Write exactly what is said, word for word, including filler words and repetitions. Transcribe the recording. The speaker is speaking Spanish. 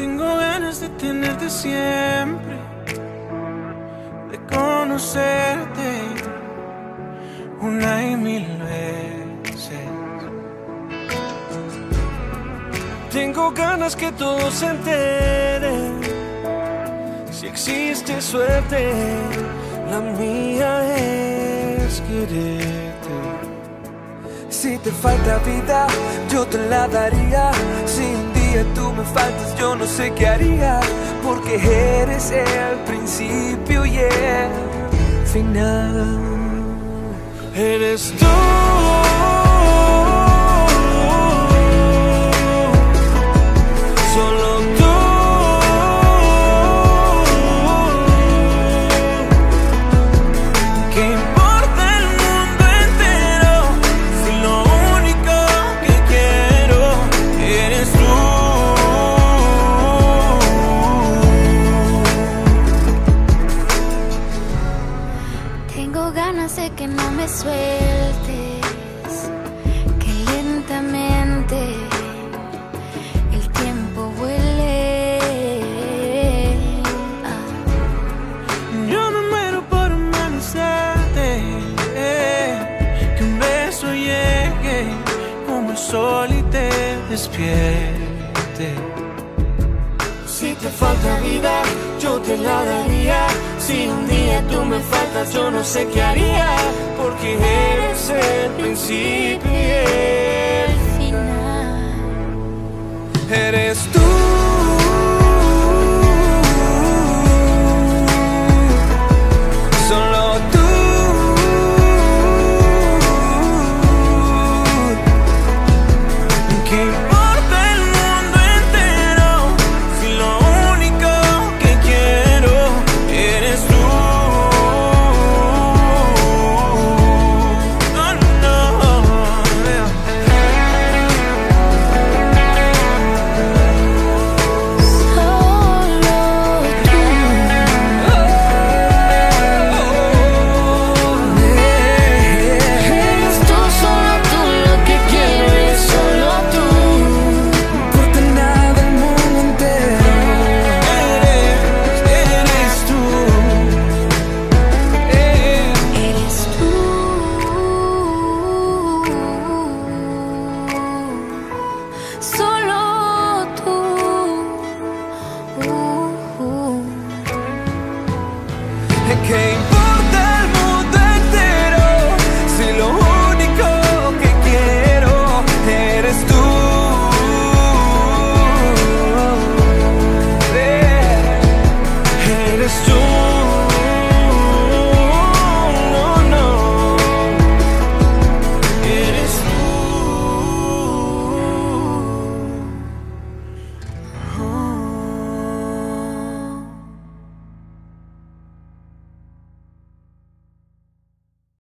Tengo ganas de tenerte siempre, de conocerte una y mil veces. Tengo ganas que todos se enteren. Si existe suerte, la mía es quererte. Si te falta vida, yo te la daría. Si un día tú me faltas, yo no sé qué haría. Porque eres el principio y el final. Eres tú. Solo tú. ¿Qué importa el mundo entero si lo único que quiero eres tú? Tengo ganas de que no me sueltes, que lentamente el tiempo vuele. Ah. Yo me muero por amanecerte, eh, que un beso llegue como el sol y te despierte. Si te falta vida, yo te la daría. Si un día tú me faltas, yo no sé qué haría. Porque eres el principio y el Final. eres tú.